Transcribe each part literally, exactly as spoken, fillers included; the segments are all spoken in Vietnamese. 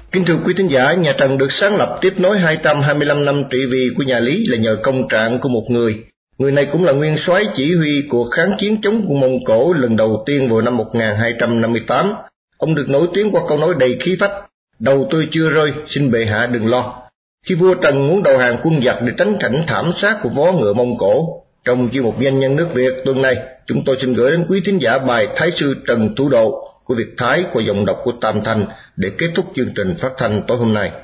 Kính thưa quý thính giả, nhà Trần được sáng lập tiếp nối hai trăm hai mươi lăm năm trị vì của nhà Lý là nhờ công trạng của một người. Người này cũng là nguyên soái chỉ huy cuộc kháng chiến chống quân Mông Cổ lần đầu tiên vào năm một nghìn hai trăm năm mươi tám. Ông được nổi tiếng qua câu nói đầy khí phách: "Đầu tôi chưa rơi, xin bệ hạ đừng lo." Khi vua Trần muốn đầu hàng quân giặc để tránh cảnh thảm sát của vó ngựa Mông Cổ, trong chuyên mục Doanh nhân nước Việt tuần này, chúng tôi xin gửi đến quý thính giả bài Thái sư Trần Thủ Độ của Việt Thái qua giọng đọc của Tam Thanh để kết thúc chương trình phát thanh tối hôm nay.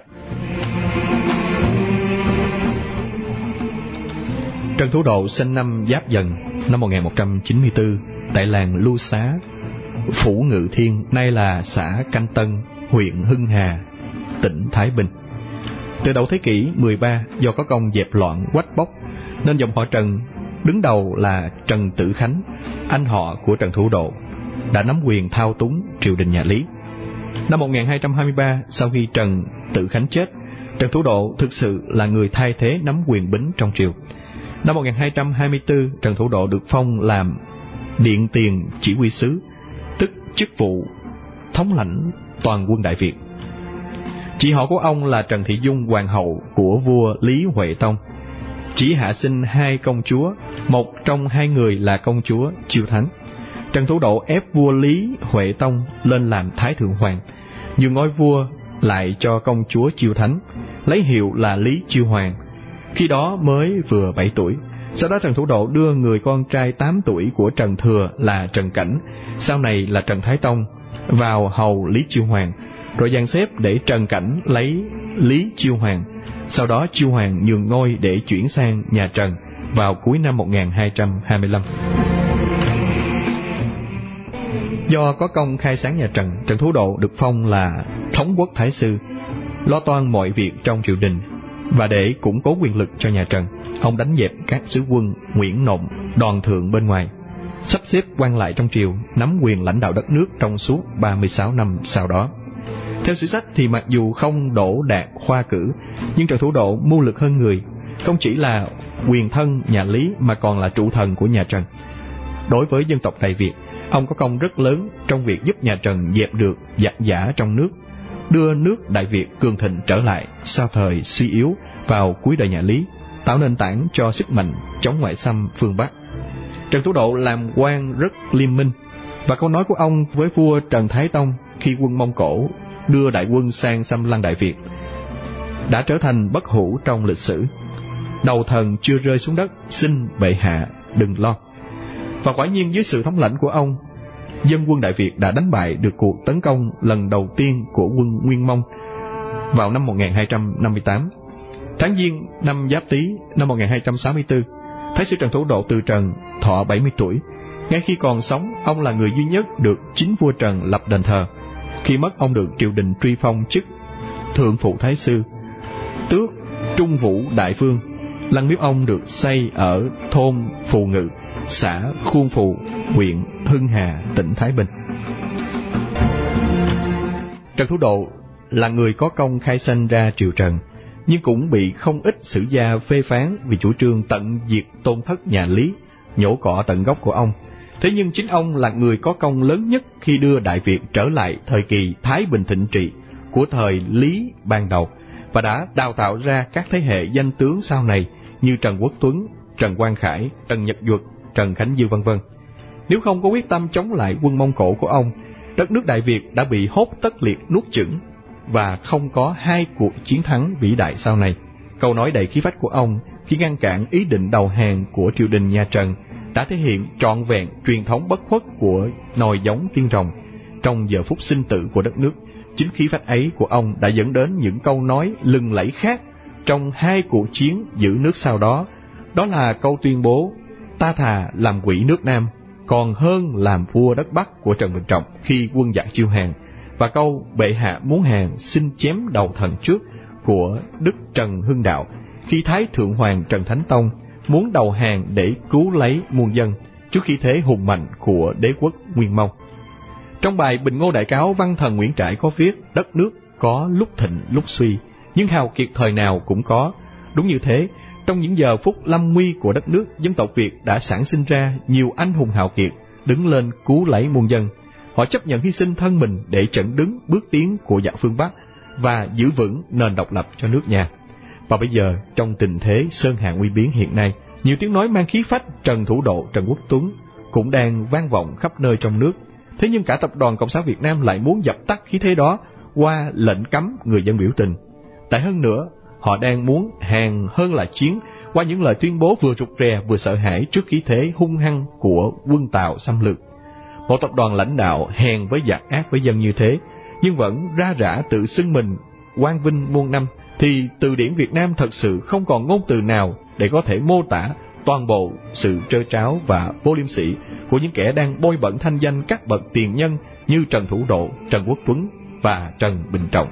Trần Thủ Độ sinh năm Giáp Dần năm một nghìn một trăm chín mươi tư tại làng Lưu Xá, Phủ Ngự Thiên, nay là xã Canh Tân, huyện Hưng Hà, tỉnh Thái Bình. Từ đầu thế kỷ mười ba, do có công dẹp loạn Quách Bốc nên dòng họ Trần đứng đầu là Trần Tử Khánh, anh họ của Trần Thủ Độ, đã nắm quyền thao túng triều đình nhà Lý. Năm một nghìn hai trăm hai mươi ba, sau khi Trần Tử Khánh chết, Trần Thủ Độ thực sự là người thay thế nắm quyền bính trong triều. Năm một nghìn hai trăm hai mươi tư, Trần Thủ Độ được phong làm Điện Tiền Chỉ huy sứ, tức chức vụ thống lãnh toàn quân Đại Việt. Chị họ của ông là Trần Thị Dung, hoàng hậu của vua Lý Huệ Tông, chỉ hạ sinh hai công chúa, một trong hai người là công chúa Chiêu Thắng. Trần Thủ Độ ép vua Lý Huệ Tông lên làm Thái Thượng Hoàng, nhường ngôi vua lại cho công chúa Chiêu Thắng, lấy hiệu là Lý Chiêu Hoàng, khi đó mới vừa bảy tuổi. Sau đó Trần Thủ Độ đưa người con trai tám tuổi của Trần Thừa là Trần Cảnh, sau này là Trần Thái Tông, vào hầu Lý Chiêu Hoàng, rồi dàn xếp để Trần Cảnh lấy Lý Chiêu Hoàng. Sau đó Chiêu Hoàng nhường ngôi để chuyển sang nhà Trần vào cuối năm một nghìn hai trăm hai mươi lăm. Do có công khai sáng nhà Trần, Trần Thủ Độ được phong là Thống quốc Thái sư, lo toan mọi việc trong triều đình. Và để củng cố quyền lực cho nhà Trần, ông đánh dẹp các sứ quân Nguyễn Nộn, Đoàn Thượng bên ngoài, sắp xếp quan lại trong triều nắm quyền lãnh đạo đất nước trong suốt ba mươi sáu năm sau đó. Theo sử sách thì mặc dù không đỗ đạt khoa cử, nhưng Trần Thủ Độ mưu lược hơn người, không chỉ là quyền thân nhà Lý mà còn là trụ thần của nhà Trần. Đối với dân tộc Đại Việt, ông có công rất lớn trong việc giúp nhà Trần dẹp được giặc giả trong nước, đưa nước Đại Việt cường thịnh trở lại sau thời suy yếu vào cuối đời nhà Lý, tạo nền tảng cho sức mạnh chống ngoại xâm phương Bắc. Trần Thủ Độ làm quan rất liêm minh, và câu nói của ông với vua Trần Thái Tông khi quân Mông Cổ đưa đại quân sang xâm lăng Đại Việt đã trở thành bất hủ trong lịch sử: "Đầu thần chưa rơi xuống đất, xin bệ hạ đừng lo." Và quả nhiên dưới sự thống lãnh của ông, dân quân Đại Việt đã đánh bại được cuộc tấn công lần đầu tiên của quân Nguyên Mông vào năm một nghìn hai trăm năm mươi tám. Tháng Giêng năm Giáp Tý năm một nghìn hai trăm sáu mươi tư, Thái sư Trần Thủ Độ từ trần, thọ bảy mươi tuổi. Ngay khi còn sống, ông là người duy nhất được chính vua Trần lập đền thờ. Khi mất, ông được triều đình truy phong chức Thượng phụ Thái sư, tước Trung Vũ Đại Vương. Lăng miếu ông được xây ở thôn Phù Ngự, xã Khuôn Phù, huyện Hưng Hà, tỉnh Thái Bình. Trần Thủ Độ là người có công khai sanh ra triều Trần, nhưng cũng bị không ít sử gia phê phán vì chủ trương tận diệt tôn thất nhà Lý, nhổ cỏ tận gốc của ông. Thế nhưng chính ông là người có công lớn nhất khi đưa Đại Việt trở lại thời kỳ Thái Bình thịnh trị của thời Lý ban đầu, và đã đào tạo ra các thế hệ danh tướng sau này như Trần Quốc Tuấn, Trần Quang Khải, Trần Nhật Duật, Trần Khánh Dư vân vân. Nếu không có quyết tâm chống lại quân Mông Cổ của ông, đất nước Đại Việt đã bị hốt tất liệt nuốt chửng và không có hai cuộc chiến thắng vĩ đại sau này. Câu nói đầy khí phách của ông khi ngăn cản ý định đầu hàng của triều đình nhà Trần đã thể hiện trọn vẹn truyền thống bất khuất của nòi giống tiên rồng trong giờ phút sinh tử của đất nước. Chính khí phách ấy của ông đã dẫn đến những câu nói lừng lẫy khác trong hai cuộc chiến giữ nước sau đó. Đó là câu tuyên bố "Ta thà làm quỷ nước Nam còn hơn làm vua đất Bắc" của Trần Bình Trọng khi quân giặc chiêu hàng, và câu "Bệ hạ muốn hàng xin chém đầu thần trước" của Đức Trần Hưng Đạo khi Thái Thượng Hoàng Trần Thánh Tông muốn đầu hàng để cứu lấy muôn dân trước khi thế hùng mạnh của đế quốc Nguyên Mông. Trong bài Bình Ngô Đại Cáo, văn thần Nguyễn Trãi có viết: "Đất nước có lúc thịnh lúc suy, nhưng hào kiệt thời nào cũng có." Đúng như thế, trong những giờ phút lâm nguy của đất nước, dân tộc Việt đã sản sinh ra nhiều anh hùng hào kiệt đứng lên cứu lấy muôn dân. Họ chấp nhận hy sinh thân mình để chặn đứng bước tiến của giặc phương Bắc, và giữ vững nền độc lập cho nước nhà. Và bây giờ, trong tình thế sơn hà nguy biến hiện nay, nhiều tiếng nói mang khí phách Trần Thủ Độ, Trần Quốc Tuấn cũng đang vang vọng khắp nơi trong nước. Thế nhưng cả Tập đoàn Cộng sản Việt Nam lại muốn dập tắt khí thế đó qua lệnh cấm người dân biểu tình. Tại hơn nữa, họ đang muốn hàng hơn là chiến qua những lời tuyên bố vừa rụt rè vừa sợ hãi trước khí thế hung hăng của quân Tàu xâm lược. Một tập đoàn lãnh đạo hèn với giặc ác với dân như thế, nhưng vẫn ra rã tự xưng mình quang vinh muôn năm, thì từ điển Việt Nam thật sự không còn ngôn từ nào để có thể mô tả toàn bộ sự trơ tráo và vô liêm sỉ của những kẻ đang bôi bẩn thanh danh các bậc tiền nhân như Trần Thủ Độ, Trần Quốc Tuấn và Trần Bình Trọng.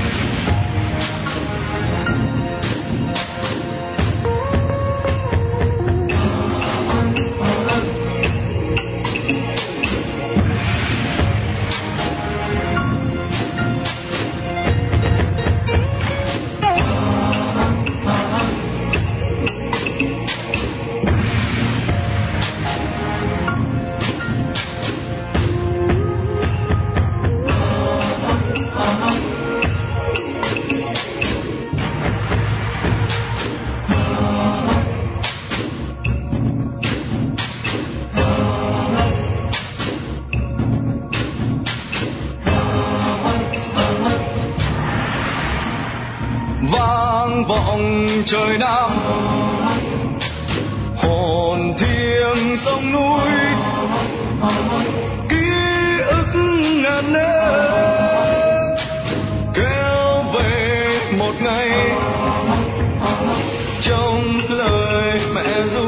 Vọng trời Nam, hồn thiêng sông núi, ký ức ngàn năm kéo về một ngày trong lời mẹ ru,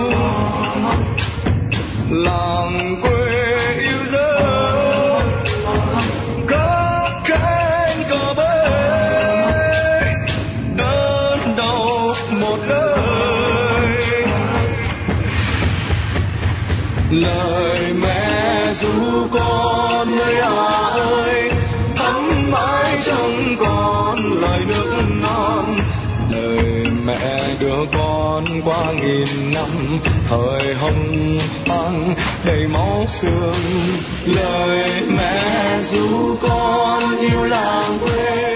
làng quê yêu dấu có cánh cò bay đơn đầu một lời, lời mẹ ru con ơi à ơi, thắm mãi trong con lời nước non, lời mẹ đưa con qua nghìn năm thời hồng hoang đầy máu xương, lời mẹ ru con yêu làng quê.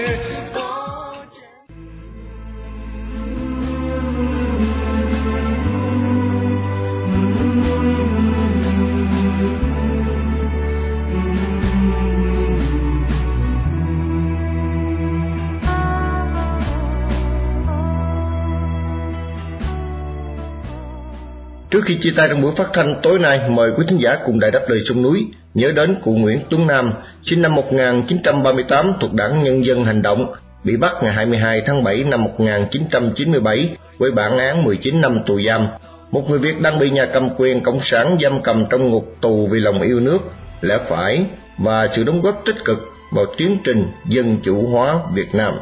Trước khi chia tay trong buổi phát thanh tối nay, mời quý thính giả cùng Đài Đáp Lời Sông Núi nhớ đến cụ Nguyễn Tuấn Nam, sinh năm một nghìn chín trăm ba mươi tám, thuộc Đảng Nhân dân Hành động, bị bắt ngày hai mươi hai tháng bảy năm một nghìn chín trăm chín mươi bảy với bản án mười chín năm tù giam. Một người Việt đang bị nhà cầm quyền cộng sản giam cầm trong ngục tù vì lòng yêu nước, lẽ phải và sự đóng góp tích cực vào tiến trình dân chủ hóa Việt Nam.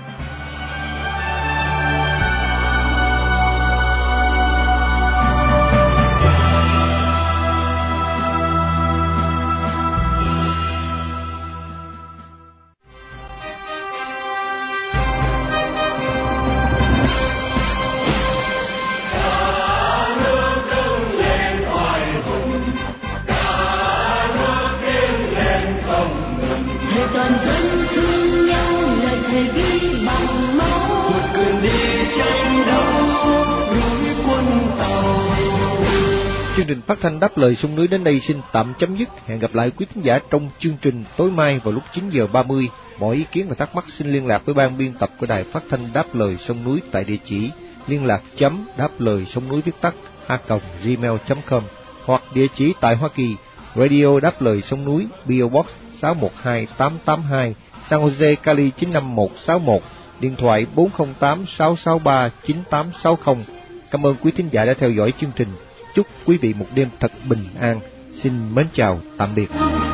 Chương trình phát thanh Đáp Lời Sông Núi đến đây xin tạm chấm dứt. Hẹn gặp lại quý thính giả trong chương trình tối mai vào lúc chín giờ ba mươi. Mọi ý kiến và thắc mắc xin liên lạc với ban biên tập của Đài Phát thanh Đáp Lời Sông Núi tại địa chỉ liên lạc chấm đáp lời sông núi viết tắt a còng gmail chấm com hoặc địa chỉ tại Hoa Kỳ, Radio Đáp Lời Sông Núi, pê ô Box sáu một hai tám tám hai, San Jose, Cali chín năm một sáu một, điện thoại bốn không tám sáu sáu ba chín tám sáu không. Cảm ơn quý thính giả đã theo dõi chương trình. Chúc quý vị một đêm thật bình an. Xin mến chào, tạm biệt.